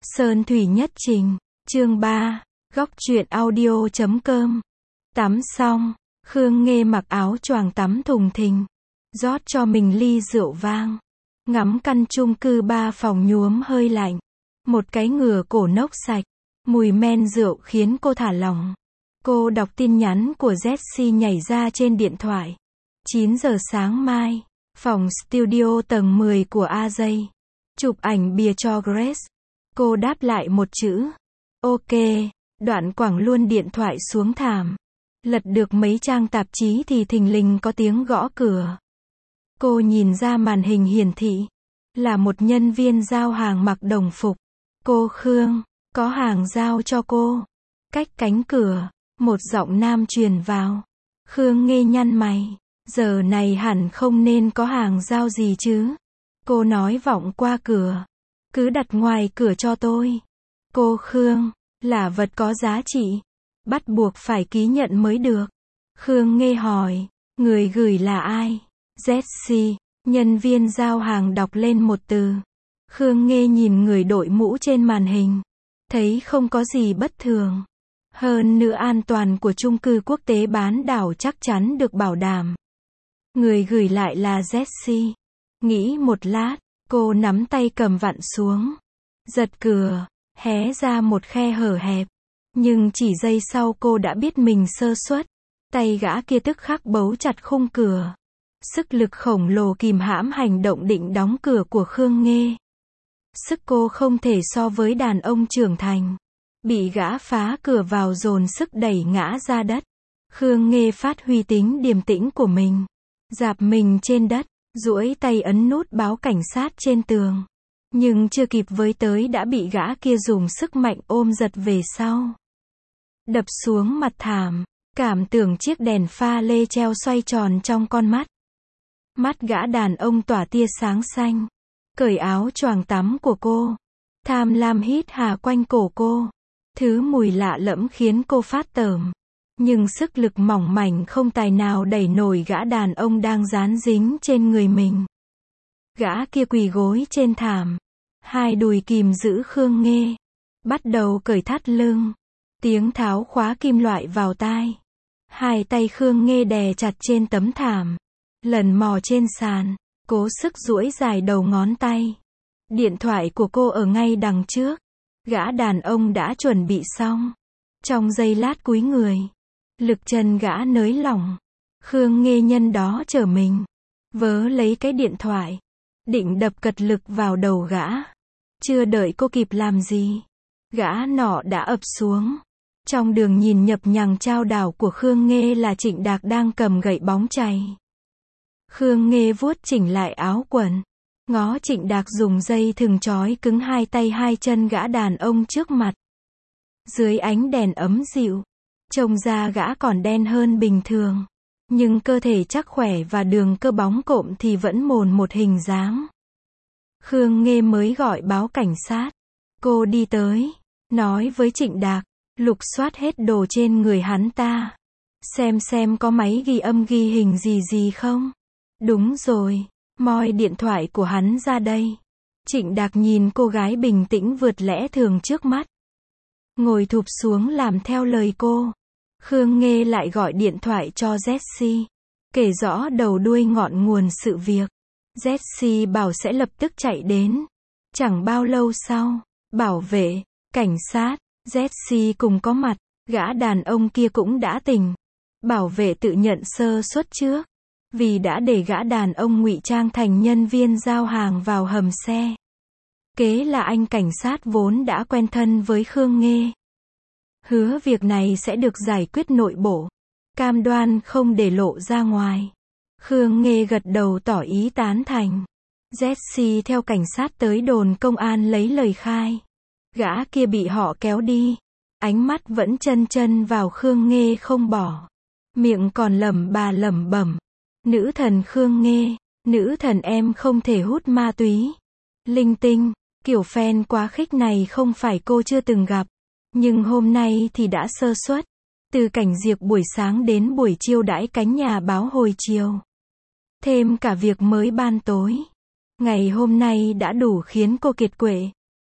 Sơn Thủy Nhất Trình, chương 3, góc truyện audio.com. Tắm xong, Khương Nghê mặc áo choàng tắm thùng thình, rót cho mình ly rượu vang, ngắm căn chung cư 3 phòng nhuốm hơi lạnh, một cái ngửa cổ nốc sạch, mùi men rượu khiến cô thả lỏng. Cô đọc tin nhắn của Jessie nhảy ra trên điện thoại. 9 giờ sáng mai, phòng studio tầng 10 của AJ. Chụp ảnh bìa cho Grace. Cô đáp lại một chữ. Ok, đoạn quẳng luôn điện thoại xuống thảm. Lật được mấy trang tạp chí thì thình lình có tiếng gõ cửa. Cô nhìn ra màn hình hiển thị. Là một nhân viên giao hàng mặc đồng phục. Cô Khương, có hàng giao cho cô. Cách cánh cửa, một giọng nam truyền vào. Khương Nghê nhăn mày. Giờ này hẳn không nên có hàng giao gì chứ. Cô nói vọng qua cửa. Cứ đặt ngoài cửa cho tôi. Cô Khương, là vật có giá trị. Bắt buộc phải ký nhận mới được. Khương Nghê hỏi, người gửi là ai? Jessie, nhân viên giao hàng đọc lên một từ. Khương Nghê nhìn người đội mũ trên màn hình. Thấy không có gì bất thường. Hơn nữa an toàn của chung cư quốc tế bán đảo chắc chắn được bảo đảm. Người gửi lại là Jessie. Nghĩ một lát, cô nắm tay cầm vặn xuống. Giật cửa, hé ra một khe hở hẹp. Nhưng chỉ giây sau cô đã biết mình sơ suất. Tay gã kia tức khắc bấu chặt khung cửa. Sức lực khổng lồ kìm hãm hành động định đóng cửa của Khương Nghê. Sức cô không thể so với đàn ông trưởng thành. Bị gã phá cửa vào dồn sức đẩy ngã ra đất. Khương Nghê phát huy tính điềm tĩnh của mình. Dạp mình trên đất, duỗi tay ấn nút báo cảnh sát trên tường. Nhưng chưa kịp với tới đã bị gã kia dùng sức mạnh ôm giật về sau. Đập xuống mặt thảm, cảm tưởng chiếc đèn pha lê treo xoay tròn trong con mắt. Mắt gã đàn ông tỏa tia sáng xanh. Cởi áo choàng tắm của cô. Tham lam hít hà quanh cổ cô. Thứ mùi lạ lẫm khiến cô phát tởm. Nhưng sức lực mỏng mảnh không tài nào đẩy nổi gã đàn ông đang dán dính trên người mình. Gã kia quỳ gối trên thảm. Hai đùi kìm giữ Khương Nghê. Bắt đầu cởi thắt lưng. Tiếng tháo khóa kim loại vào tai. Hai tay Khương Nghê đè chặt trên tấm thảm. Lần mò trên sàn. Cố sức duỗi dài đầu ngón tay. Điện thoại của cô ở ngay đằng trước. Gã đàn ông đã chuẩn bị xong. Trong giây lát cúi người. Lực chân gã nới lỏng. Khương Nghê nhân đó trở mình. Vớ lấy cái điện thoại. Định đập cật lực vào đầu gã. Chưa đợi cô kịp làm gì. Gã nọ đã ập xuống. Trong đường nhìn nhập nhằng chao đảo của Khương Nghê là Trịnh Đạc đang cầm gậy bóng chày. Khương Nghê vuốt chỉnh lại áo quần. Ngó Trịnh Đạc dùng dây thừng trói cứng hai tay hai chân gã đàn ông trước mặt. Dưới ánh đèn ấm dịu. Trông da gã còn đen hơn bình thường. Nhưng cơ thể chắc khỏe và đường cơ bóng cộm thì vẫn mồn một hình dáng. Khương Nghê mới gọi báo cảnh sát. Cô đi tới. Nói với Trịnh Đạc. Lục soát hết đồ trên người hắn ta. Xem có máy ghi âm ghi hình gì không. Đúng rồi. Moi điện thoại của hắn ra đây. Trịnh Đạc nhìn cô gái bình tĩnh vượt lẽ thường trước mắt. Ngồi thụp xuống làm theo lời cô. Khương Nghê lại gọi điện thoại cho Jessie. Kể rõ đầu đuôi ngọn nguồn sự việc. Jessie bảo sẽ lập tức chạy đến. Chẳng bao lâu sau, bảo vệ, cảnh sát, Jessie cùng có mặt. Gã đàn ông kia cũng đã tỉnh. Bảo vệ tự nhận sơ suất trước. Vì đã để gã đàn ông ngụy trang thành nhân viên giao hàng vào hầm xe. Kế là anh cảnh sát vốn đã quen thân với Khương Nghê. Hứa việc này sẽ được giải quyết nội bộ. Cam đoan không để lộ ra ngoài. Khương Nghê gật đầu tỏ ý tán thành. Jessie theo cảnh sát tới đồn công an lấy lời khai. Gã kia bị họ kéo đi. Ánh mắt vẫn chân vào Khương Nghê không bỏ. Miệng còn lẩm bẩm. Nữ thần Khương Nghê, nữ thần em không thể hút ma túy. Linh tinh, kiểu fan quá khích này không phải cô chưa từng gặp. Nhưng hôm nay thì đã sơ suất. Từ cảnh diệp buổi sáng đến buổi chiêu đãi cánh nhà báo hồi chiều. Thêm cả việc mới ban tối. Ngày hôm nay đã đủ khiến cô kiệt quệ.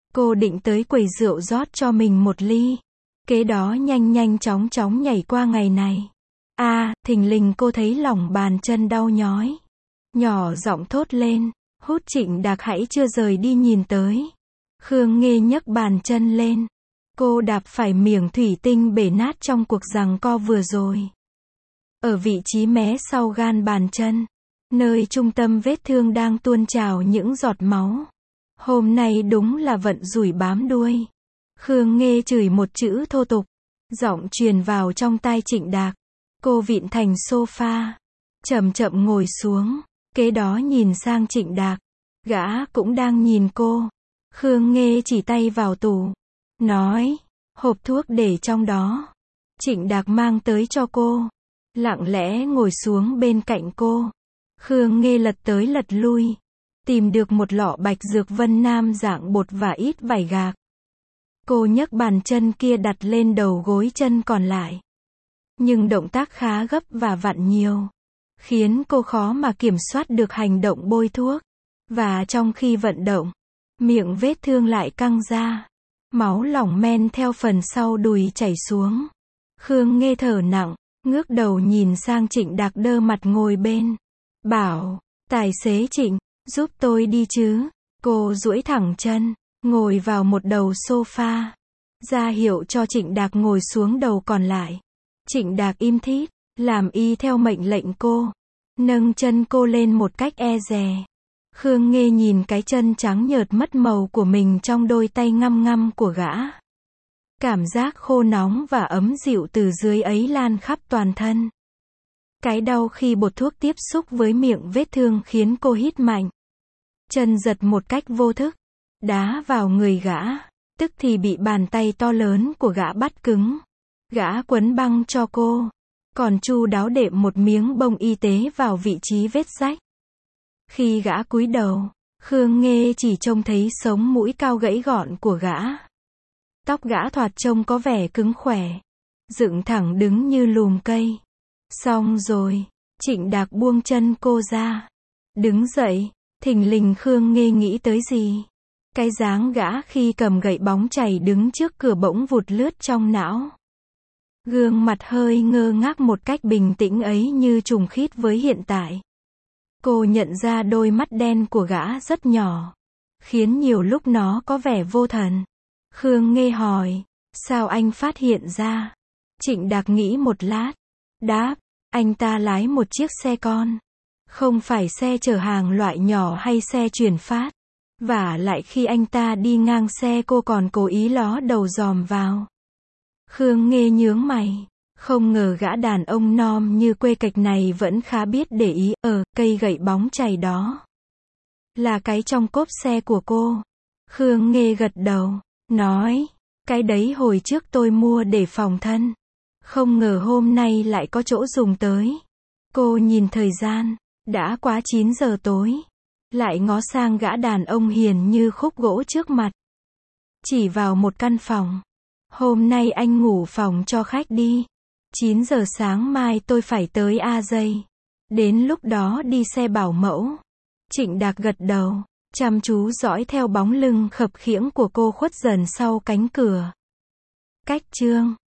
Cô định tới quầy rượu rót cho mình một ly. Kế đó nhanh nhanh chóng chóng nhảy qua ngày này. Thình lình cô thấy lòng bàn chân đau nhói. Nhỏ giọng thốt lên. Hút Trịnh Đạc hãy chưa rời đi nhìn tới. Khương Nghê nhấc bàn chân lên. Cô đạp phải miếng thủy tinh bể nát trong cuộc giằng co vừa rồi. Ở vị trí mé sau gan bàn chân, nơi trung tâm vết thương đang tuôn trào những giọt máu. Hôm nay đúng là vận rủi bám đuôi. Khương Nghê chửi một chữ thô tục. Giọng truyền vào trong tai Trịnh Đạc. Cô vịn thành sofa. Chậm chậm ngồi xuống. Kế đó nhìn sang Trịnh Đạc. Gã cũng đang nhìn cô. Khương Nghê chỉ tay vào tủ. Nói. Hộp thuốc để trong đó. Trịnh Đạc mang tới cho cô. Lặng lẽ ngồi xuống bên cạnh cô. Khương Nghê lật tới lật lui. Tìm được một lọ bạch dược Vân Nam dạng bột và ít vải gạc. Cô nhấc bàn chân kia đặt lên đầu gối chân còn lại. Nhưng động tác khá gấp và vặn nhiều. Khiến cô khó mà kiểm soát được hành động bôi thuốc. Và trong khi vận động, miệng vết thương lại căng ra. Máu lỏng men theo phần sau đùi chảy xuống. Khương Nghê thở nặng, ngước đầu nhìn sang Trịnh Đạc đơ mặt ngồi bên. Bảo, tài xế Trịnh, giúp tôi đi chứ. Cô duỗi thẳng chân, ngồi vào một đầu sofa. Ra hiệu cho Trịnh Đạc ngồi xuống đầu còn lại. Trịnh Đạc im thít, làm y theo mệnh lệnh cô. Nâng chân cô lên một cách e dè. Khương Nghê nhìn cái chân trắng nhợt mất màu của mình trong đôi tay ngăm ngăm của gã. Cảm giác khô nóng và ấm dịu từ dưới ấy lan khắp toàn thân. Cái đau khi bột thuốc tiếp xúc với miệng vết thương khiến cô hít mạnh. Chân giật một cách vô thức, đá vào người gã, tức thì bị bàn tay to lớn của gã bắt cứng. Gã quấn băng cho cô, còn chu đáo đệm một miếng bông y tế vào vị trí vết rách. Khi gã cúi đầu, Khương Nghê chỉ trông thấy sống mũi cao gãy gọn của gã. Tóc gã thoạt trông có vẻ cứng khỏe, dựng thẳng đứng như lùm cây. Xong rồi, Trịnh Đạc buông chân cô ra. Đứng dậy, thình lình Khương Nghê nghĩ tới gì. Cái dáng gã khi cầm gậy bóng chày đứng trước cửa bỗng vụt lướt trong não. Gương mặt hơi ngơ ngác một cách bình tĩnh ấy như trùng khít với hiện tại. Cô nhận ra đôi mắt đen của gã rất nhỏ, khiến nhiều lúc nó có vẻ vô thần. Khương Nghê hỏi, sao anh phát hiện ra? Trịnh Đạc nghĩ một lát, đáp, anh ta lái một chiếc xe con. Không phải xe chở hàng loại nhỏ hay xe chuyển phát. Vả lại khi anh ta đi ngang xe cô còn cố ý ló đầu dòm vào. Khương Nghê nhướng mày. Không ngờ gã đàn ông nom như quê cạch này vẫn khá biết để ý. Cây gậy bóng chày đó là cái trong cốp xe của cô. Khương Nghê gật đầu, nói, cái đấy hồi trước tôi mua để phòng thân. Không ngờ hôm nay lại có chỗ dùng tới. Cô nhìn thời gian, đã quá 9 giờ tối. Lại ngó sang gã đàn ông hiền như khúc gỗ trước mặt. Chỉ vào một căn phòng. Hôm nay anh ngủ phòng cho khách đi. 9 giờ sáng mai tôi phải tới AJ. Đến lúc đó đi xe bảo mẫu. Trịnh Đạc gật đầu, chăm chú dõi theo bóng lưng khập khiễng của cô khuất dần sau cánh cửa. Cách chương